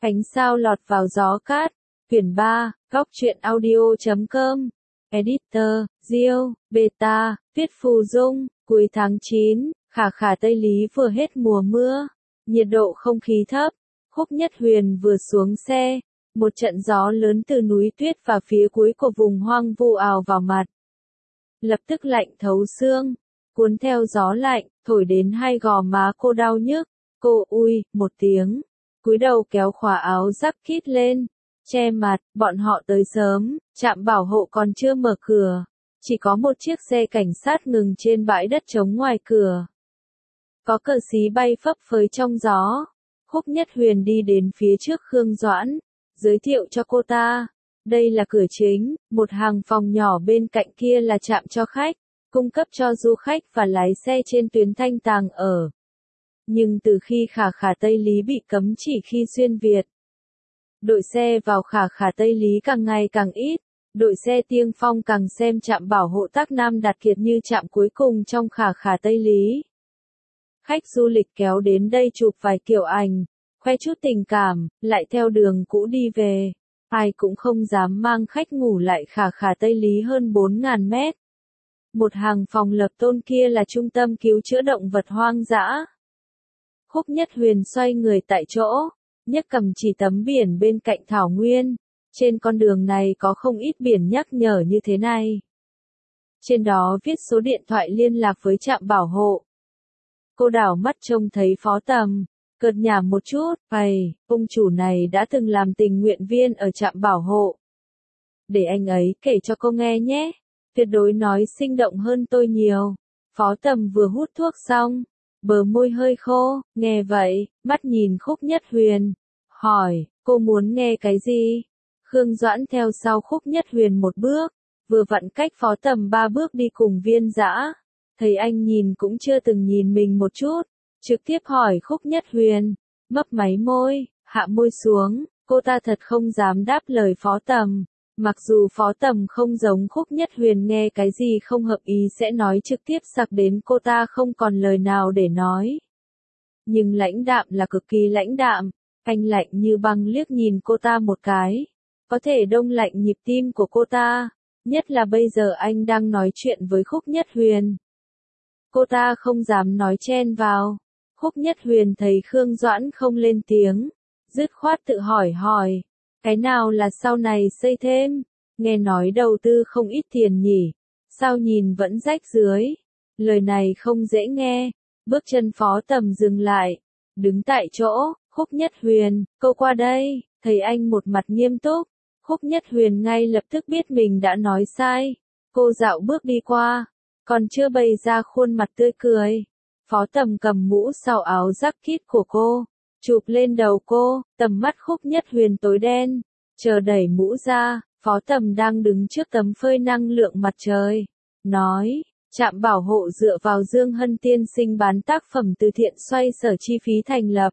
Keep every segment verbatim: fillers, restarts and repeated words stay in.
Ánh sao lọt vào gió cát. Quyển ba, góc truyện audio chấm com. Editor, Diêu, Beta, viết Phù Dung. Cuối tháng chín, Khả Khả Tây Lý vừa hết mùa mưa. Nhiệt độ không khí thấp. Khúc Nhất Huyền vừa xuống xe. Một trận gió lớn từ núi tuyết và phía cuối của vùng hoang vu ào vào mặt. Lập tức lạnh thấu xương. Cuốn theo gió lạnh, thổi đến hai gò má cô đau nhức. Cô ui, một tiếng. Cúi đầu kéo khóa áo giáp kít lên. Che mặt, bọn họ tới sớm, trạm bảo hộ còn chưa mở cửa. Chỉ có một chiếc xe cảnh sát ngừng trên bãi đất trống ngoài cửa. Có cờ xí bay phấp phới trong gió. Khúc Nhất Huyền đi đến phía trước Khương Doãn, giới thiệu cho cô ta. Đây là cửa chính, một hàng phòng nhỏ bên cạnh kia là trạm cho khách, cung cấp cho du khách và lái xe trên tuyến Thanh Tàng ở. Nhưng từ khi Khả Khả Tây Lý bị cấm chỉ khi xuyên Việt, đội xe vào Khả Khả Tây Lý càng ngày càng ít, đội xe tiên phong càng xem trạm bảo hộ Tắc Nam Đạt Kiệt như trạm cuối cùng trong Khả Khả Tây Lý. Khách du lịch kéo đến đây chụp vài kiểu ảnh, khoe chút tình cảm, lại theo đường cũ đi về. Ai cũng không dám mang khách ngủ lại Khả Khả Tây Lý hơn bốn nghìn mét. Một hàng phòng lập tôn kia là trung tâm cứu chữa động vật hoang dã. Khúc Nhất Huyền xoay người tại chỗ, nhấc cầm chỉ tấm biển bên cạnh thảo nguyên. Trên con đường này có không ít biển nhắc nhở như thế này. Trên đó viết số điện thoại liên lạc với trạm bảo hộ. Cô đảo mắt trông thấy Phó Tầm, cợt nhả một chút, "Ầy, ông chủ này đã từng làm tình nguyện viên ở trạm bảo hộ. Để anh ấy kể cho cô nghe nhé, tuyệt đối nói sinh động hơn tôi nhiều." Phó Tầm vừa hút thuốc xong, bờ môi hơi khô, nghe vậy, mắt nhìn Khúc Nhất Huyền, hỏi, cô muốn nghe cái gì? Khương Doãn theo sau Khúc Nhất Huyền một bước, vừa vặn cách Phó Tầm ba bước đi cùng Viên Dã. Thấy anh nhìn cũng chưa từng nhìn mình một chút, trực tiếp hỏi Khúc Nhất Huyền, mấp máy môi, hạ môi xuống, cô ta thật không dám đáp lời Phó Tầm. Mặc dù Phó Tầm không giống Khúc Nhất Huyền nghe cái gì không hợp ý sẽ nói trực tiếp sặc đến cô ta không còn lời nào để nói. Nhưng lãnh đạm là cực kỳ lãnh đạm, anh lạnh như băng liếc nhìn cô ta một cái, có thể đông lạnh nhịp tim của cô ta, nhất là bây giờ anh đang nói chuyện với Khúc Nhất Huyền. Cô ta không dám nói chen vào. Khúc Nhất Huyền thấy Khương Doãn không lên tiếng, dứt khoát tự hỏi hỏi, cái nào là sau này xây thêm, nghe nói đầu tư không ít tiền nhỉ, sao nhìn vẫn rách dưới. Lời này không dễ nghe, bước chân Phó Tầm dừng lại, đứng tại chỗ. Khúc Nhất Huyền, cô qua đây, thấy anh một mặt nghiêm túc, Khúc Nhất Huyền ngay lập tức biết mình đã nói sai. Cô dạo bước đi qua, còn chưa bày ra khuôn mặt tươi cười. Phó Tầm cầm mũ sau áo giáp kít của cô, chụp lên đầu cô, tầm mắt Khúc Nhất Huyền tối đen, chờ đẩy mũ ra. Phó Tầm đang đứng trước tấm phơi năng lượng mặt trời, nói, trạm bảo hộ dựa vào Dương Hân tiên sinh bán tác phẩm từ thiện xoay sở chi phí thành lập.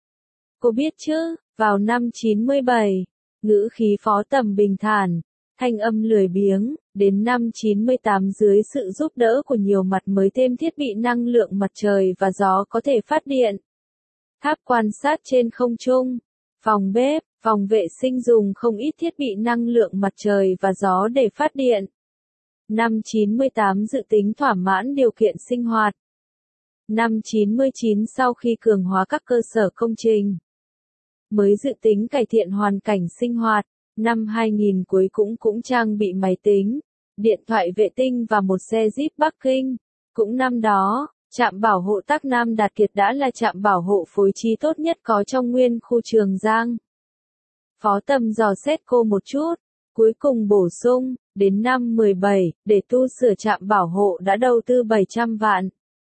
Cô biết chứ, vào năm chín mươi bảy, ngữ khí Phó Tầm bình thản, thanh âm lười biếng, đến năm chín mươi tám dưới sự giúp đỡ của nhiều mặt mới thêm thiết bị năng lượng mặt trời và gió có thể phát điện. Tháp quan sát trên không trung, phòng bếp, phòng vệ sinh dùng không ít thiết bị năng lượng mặt trời và gió để phát điện. Năm chín mươi tám dự tính thỏa mãn điều kiện sinh hoạt. Năm chín mươi chín sau khi cường hóa các cơ sở công trình, mới dự tính cải thiện hoàn cảnh sinh hoạt. Năm hai nghìn cuối cũng cũng trang bị máy tính, điện thoại vệ tinh và một xe Jeep Bắc Kinh. Cũng năm đó, trạm bảo hộ Tắc Nam Đạt Kiệt đã là trạm bảo hộ phối trí tốt nhất có trong nguyên khu Trường Giang. Phó Tầm dò xét cô một chút, cuối cùng bổ sung, đến năm mười bảy, để tu sửa trạm bảo hộ đã đầu tư bảy trăm vạn.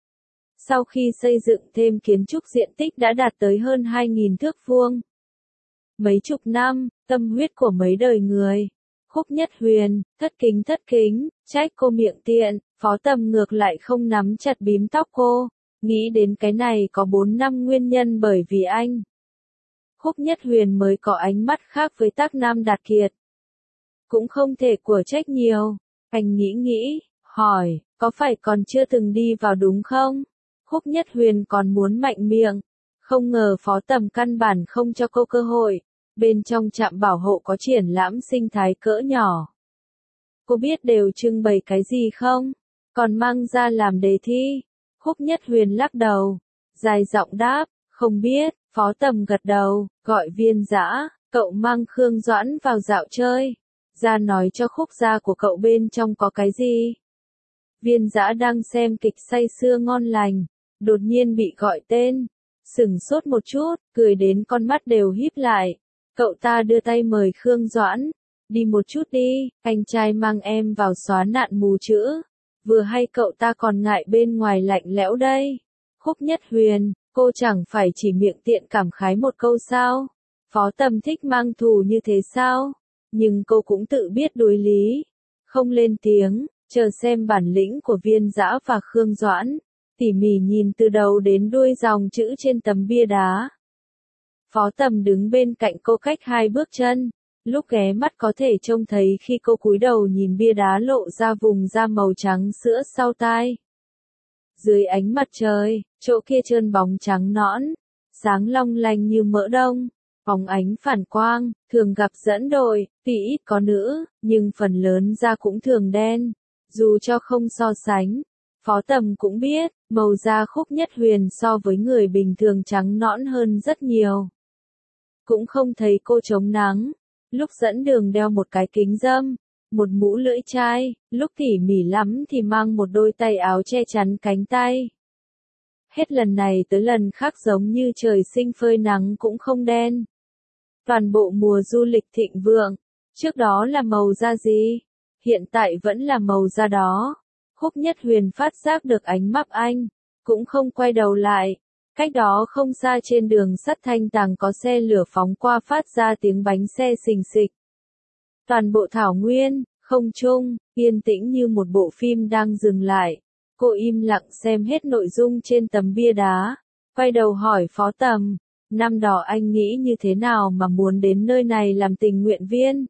Sau khi xây dựng thêm kiến trúc diện tích đã đạt tới hơn hai nghìn thước vuông. Mấy chục năm, tâm huyết của mấy đời người. Khúc Nhất Huyền, thất kính thất kính, trách cô miệng tiện. Phó Tầm ngược lại không nắm chặt bím tóc cô, nghĩ đến cái này có bốn năm nguyên nhân bởi vì anh. Khúc Nhất Huyền mới có ánh mắt khác với Tắc Nam Đạt Kiệt. Cũng không thể của trách nhiều, anh nghĩ nghĩ, hỏi, có phải còn chưa từng đi vào đúng không? Khúc Nhất Huyền còn muốn mạnh miệng, không ngờ Phó Tầm căn bản không cho cô cơ hội. Bên trong trạm bảo hộ có triển lãm sinh thái cỡ nhỏ. Cô biết đều trưng bày cái gì không? Còn mang ra làm đề thi. Khúc Nhất Huyền lắc đầu. Dài giọng đáp, không biết. Phó Tầm gật đầu, gọi Viên Dã, cậu mang Khương Doãn vào dạo chơi. Ra nói cho Khúc gia của cậu bên trong có cái gì. Viên Dã đang xem kịch say sưa ngon lành, đột nhiên bị gọi tên. Sửng sốt một chút, cười đến con mắt đều híp lại. Cậu ta đưa tay mời Khương Doãn. Đi một chút đi, anh trai mang em vào xóa nạn mù chữ. Vừa hay cậu ta còn ngại bên ngoài lạnh lẽo đây. Khúc Nhất Huyền, cô chẳng phải chỉ miệng tiện cảm khái một câu sao? Phó Tầm thích mang thù như thế sao? Nhưng cô cũng tự biết đối lý. Không lên tiếng, chờ xem bản lĩnh của Viên Dã và Khương Doãn. Tỉ mỉ nhìn từ đầu đến đuôi dòng chữ trên tấm bia đá. Phó Tầm đứng bên cạnh cô cách hai bước chân. Lúc ghé mắt có thể trông thấy khi cô cúi đầu nhìn bia đá lộ ra vùng da màu trắng sữa sau tai. Dưới ánh mặt trời, chỗ kia trơn bóng trắng nõn, sáng long lanh như mỡ đông, bóng ánh phản quang, thường gặp dẫn đội, tuy ít có nữ, nhưng phần lớn da cũng thường đen. Dù cho không so sánh, Phó Tầm cũng biết, màu da Khúc Nhất Huyền so với người bình thường trắng nõn hơn rất nhiều. Cũng không thấy cô chống nắng. Lúc dẫn đường đeo một cái kính râm, một mũ lưỡi chai, lúc tỉ mỉ lắm thì mang một đôi tay áo che chắn cánh tay. Hết lần này tới lần khác giống như trời sinh phơi nắng cũng không đen. Toàn bộ mùa du lịch thịnh vượng, trước đó là màu da gì? Hiện tại vẫn là màu da đó. Khúc Nhất Huyền phát giác được ánh mắt anh, cũng không quay đầu lại. Cách đó không xa trên đường sắt Thanh Tàng có xe lửa phóng qua phát ra tiếng bánh xe xình xịch. Toàn bộ thảo nguyên, không trung, yên tĩnh như một bộ phim đang dừng lại. Cô im lặng xem hết nội dung trên tấm bia đá, quay đầu hỏi Phó Tầm, năm đó anh nghĩ như thế nào mà muốn đến nơi này làm tình nguyện viên?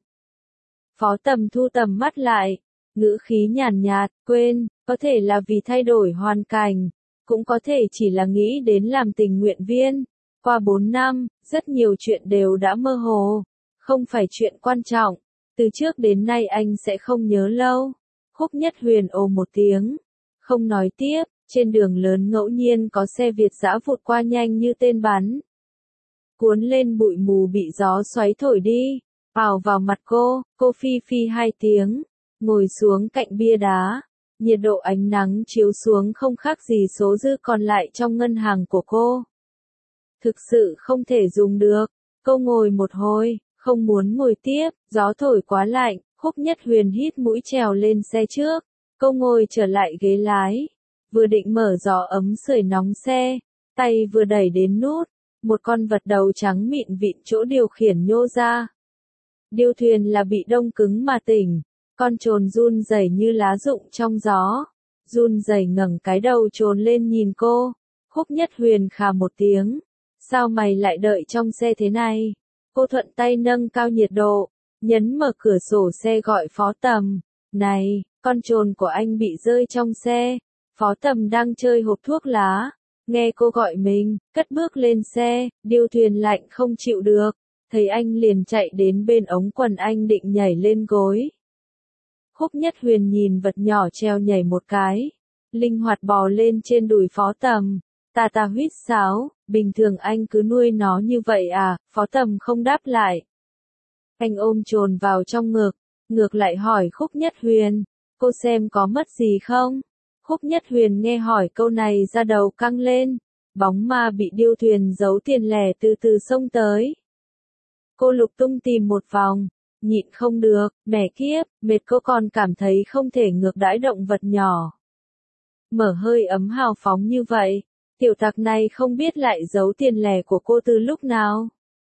Phó Tầm thu tầm mắt lại, ngữ khí nhàn nhạt, quên, có thể là vì thay đổi hoàn cảnh. Cũng có thể chỉ là nghĩ đến làm tình nguyện viên. Qua bốn năm, rất nhiều chuyện đều đã mơ hồ. Không phải chuyện quan trọng. Từ trước đến nay anh sẽ không nhớ lâu. Khúc Nhất Huyền ồ một tiếng. Không nói tiếp, trên đường lớn ngẫu nhiên có xe Việt dã vụt qua nhanh như tên bắn. Cuốn lên bụi mù bị gió xoáy thổi đi. Ào vào mặt cô, cô phi phi hai tiếng. Ngồi xuống cạnh bia đá. Nhiệt độ ánh nắng chiếu xuống không khác gì số dư còn lại trong ngân hàng của cô. Thực sự không thể dùng được. Cô ngồi một hồi, không muốn ngồi tiếp, gió thổi quá lạnh, Khúc Nhất Huyền hít mũi trèo lên xe trước. Cô ngồi trở lại ghế lái, vừa định mở gió ấm sưởi nóng xe, tay vừa đẩy đến nút, một con vật đầu trắng mịn vịn chỗ điều khiển nhô ra. Điêu thuyền là bị đông cứng mà tỉnh. Con trồn run rẩy như lá rụng trong gió. Run rẩy ngẩng cái đầu trồn lên nhìn cô. Khúc Nhất Huyền khà một tiếng. Sao mày lại đợi trong xe thế này? Cô thuận tay nâng cao nhiệt độ. Nhấn mở cửa sổ xe gọi Phó Tầm. Này, con trồn của anh bị rơi trong xe. Phó Tầm đang chơi hộp thuốc lá. Nghe cô gọi mình, cất bước lên xe. Điêu thuyền lạnh không chịu được. Thấy anh liền chạy đến bên ống quần anh định nhảy lên gối. Khúc Nhất Huyền nhìn vật nhỏ treo nhảy một cái, linh hoạt bò lên trên đùi Phó Tầm, ta ta huýt sáo, bình thường anh cứ nuôi nó như vậy à? Phó Tầm không đáp lại. Anh ôm trồn vào trong ngực, ngược lại hỏi Khúc Nhất Huyền, cô xem có mất gì không? Khúc Nhất Huyền nghe hỏi câu này da đầu căng lên, bóng ma bị điêu thuyền giấu tiền lẻ từ từ xông tới. Cô lục tung tìm một vòng. Nhịn không được, mẹ kiếp, mệt cô còn cảm thấy không thể ngược đãi động vật nhỏ. Mở hơi ấm hào phóng như vậy, tiểu tặc này không biết lại giấu tiền lẻ của cô từ lúc nào.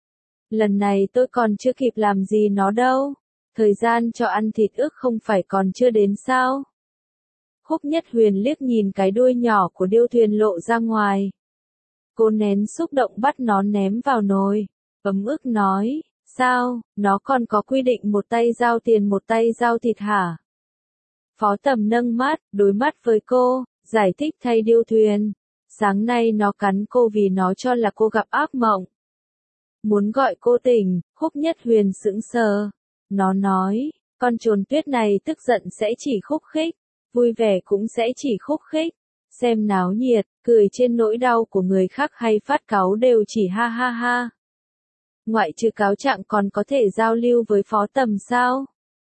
Lần này tôi còn chưa kịp làm gì nó đâu, thời gian cho ăn thịt ức không phải còn chưa đến sao. Khúc Nhất Huyền liếc nhìn cái đuôi nhỏ của điêu thuyền lộ ra ngoài. Cô nén xúc động bắt nó ném vào nồi, ấm ức nói. Sao, nó còn có quy định một tay giao tiền một tay giao thịt hả? Phó Tầm nâng mắt, đối mắt với cô, giải thích thay điêu thuyền. Sáng nay nó cắn cô vì nó cho là cô gặp ác mộng. muốn gọi cô tỉnh, Khúc Nhất Huyền sững sờ. Nó nói, con trồn tuyết này tức giận sẽ chỉ khúc khích, vui vẻ cũng sẽ chỉ khúc khích. Xem náo nhiệt, cười trên nỗi đau của người khác hay phát cáu đều chỉ ha ha ha. Ngoại trừ cáo trạng còn có thể giao lưu với Phó Tầm sao?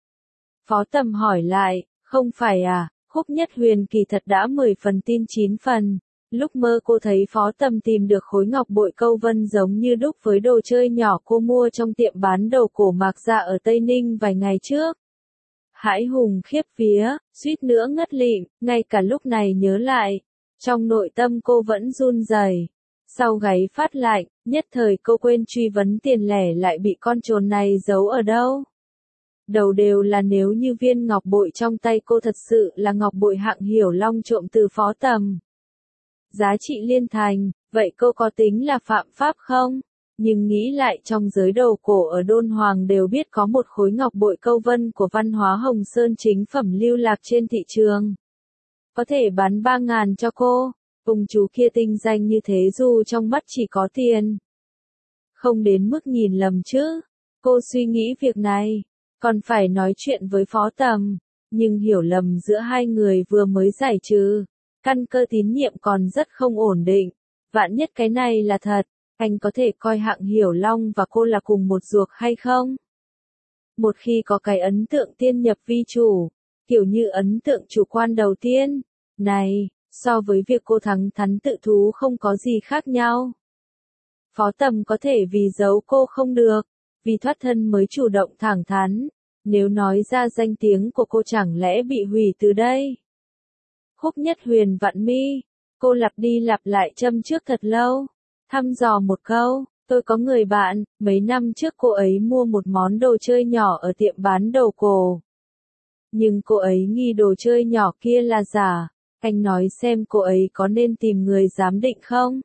Phó Tầm hỏi lại, không phải à, Khúc Nhất Huyền kỳ thật đã mười phần tin chín phần. Lúc mơ cô thấy Phó Tầm tìm được khối ngọc bội câu vân giống như đúc với đồ chơi nhỏ cô mua trong tiệm bán đồ cổ Mạc Gia ở Tây Ninh vài ngày trước. Hãi hùng khiếp vía, suýt nữa ngất lịm, ngay cả lúc này nhớ lại. Trong nội tâm cô vẫn run rẩy. Sau gáy phát lạnh, nhất thời cô quên truy vấn tiền lẻ lại bị con trồn này giấu ở đâu. Đầu đều là nếu như viên ngọc bội trong tay cô thật sự là ngọc bội hạng Hiểu Long trộm từ Phó Tầm. Giá trị liên thành, vậy cô có tính là phạm pháp không? Nhưng nghĩ lại trong giới đồ cổ ở Đôn Hoàng đều biết có một khối ngọc bội câu vân của văn hóa Hồng Sơn chính phẩm lưu lạc trên thị trường. Có thể bán ba ngàn cho cô, ông chú kia tinh danh như thế dù trong mắt chỉ có tiền. Không đến mức nhìn lầm chứ, cô suy nghĩ việc này, còn phải nói chuyện với Phó Tầm, nhưng hiểu lầm giữa hai người vừa mới giải trừ. Căn cơ tín nhiệm còn rất không ổn định, vạn nhất cái này là thật, anh có thể coi hạng Hiểu Long và cô là cùng một ruột hay không? Một khi có cái ấn tượng tiên nhập vi chủ, kiểu như ấn tượng chủ quan đầu tiên, này, so với việc cô thẳng thắn tự thú không có gì khác nhau. Phó Tầm có thể vì giấu cô không được, vì thoát thân mới chủ động thẳng thắn, nếu nói ra danh tiếng của cô chẳng lẽ bị hủy từ đây? Khúc Nhất Huyền vặn mi, cô lặp đi lặp lại châm trước thật lâu, thăm dò một câu, tôi có người bạn, mấy năm trước cô ấy mua một món đồ chơi nhỏ ở tiệm bán đồ cổ. Nhưng cô ấy nghi đồ chơi nhỏ kia là giả, anh nói xem cô ấy có nên tìm người giám định không?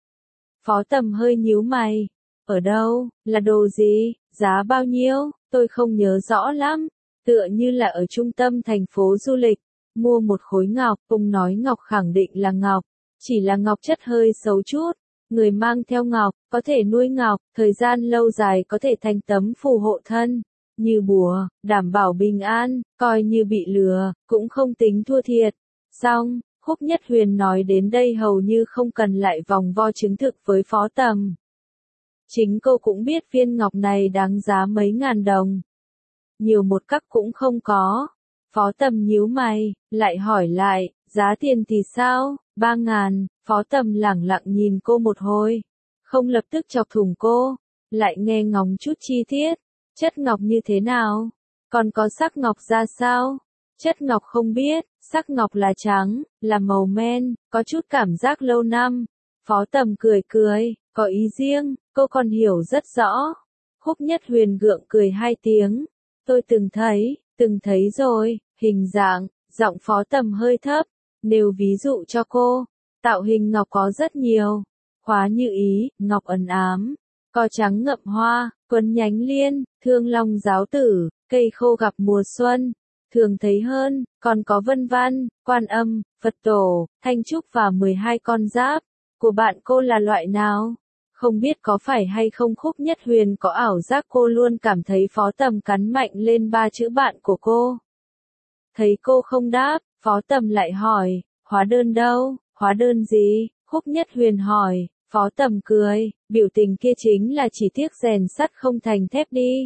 Phó Tầm hơi nhíu mày, ở đâu, là đồ gì, giá bao nhiêu, tôi không nhớ rõ lắm, tựa như là ở trung tâm thành phố du lịch. Mua một khối ngọc, ông nói ngọc khẳng định là ngọc, chỉ là ngọc chất hơi xấu chút, người mang theo ngọc, có thể nuôi ngọc, thời gian lâu dài có thể thành tấm phù hộ thân, như bùa, đảm bảo bình an, coi như bị lừa, cũng không tính thua thiệt. Xong, Khúc Nhất Huyền nói đến đây hầu như không cần lại vòng vo chứng thực với Phó Tầm. Chính cô cũng biết viên ngọc này đáng giá mấy ngàn đồng. Nhiều một cắc cũng không có. Phó Tầm nhíu mày, lại hỏi lại, giá tiền thì sao, ba ngàn, Phó Tầm lẳng lặng nhìn cô một hồi, không lập tức chọc thủng cô, lại nghe ngóng chút chi tiết, chất ngọc như thế nào, còn có sắc ngọc ra sao, chất ngọc không biết, sắc ngọc là trắng, là màu men, có chút cảm giác lâu năm, Phó Tầm cười cười, có ý riêng, cô còn hiểu rất rõ, Khúc Nhất Huyền gượng cười hai tiếng, tôi từng thấy, từng thấy rồi, hình dạng, giọng Phó Tầm hơi thấp, nêu ví dụ cho cô, tạo hình ngọc có rất nhiều, khóa như ý, ngọc ẩn ám, co trắng ngậm hoa, quấn nhánh liên, thương long giáo tử, cây khô gặp mùa xuân, thường thấy hơn, còn có vân văn, quan âm, Phật tổ, thanh trúc và mười hai con giáp, của bạn cô là loại nào? Không biết có phải hay không Khúc Nhất Huyền có ảo giác cô luôn cảm thấy Phó Tầm cắn mạnh lên ba chữ bạn của cô. Thấy cô không đáp, Phó Tầm lại hỏi, hóa đơn đâu, hóa đơn gì, Khúc Nhất Huyền hỏi, Phó Tầm cười, biểu tình kia chính là chỉ tiếc rèn sắt không thành thép đi.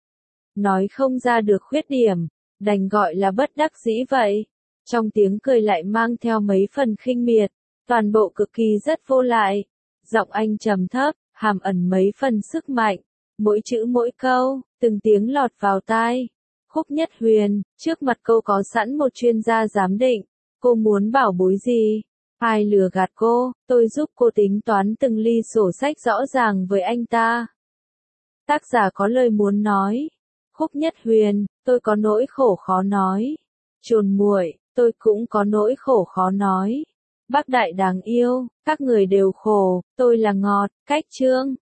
Nói không ra được khuyết điểm, đành gọi là bất đắc dĩ vậy. Trong tiếng cười lại mang theo mấy phần khinh miệt, toàn bộ cực kỳ rất vô lại. Giọng anh trầm thấp, hàm ẩn mấy phần sức mạnh, mỗi chữ mỗi câu, từng tiếng lọt vào tai. Khúc Nhất Huyền, trước mặt cô có sẵn một chuyên gia giám định, cô muốn bảo bối gì? Ai lừa gạt cô, tôi giúp cô tính toán từng ly sổ sách rõ ràng với anh ta. Tác giả có lời muốn nói. Khúc Nhất Huyền, tôi có nỗi khổ khó nói. Trồn muội, tôi cũng có nỗi khổ khó nói. Bác Đại đáng yêu, các người đều khổ, tôi là ngọt, cách chương.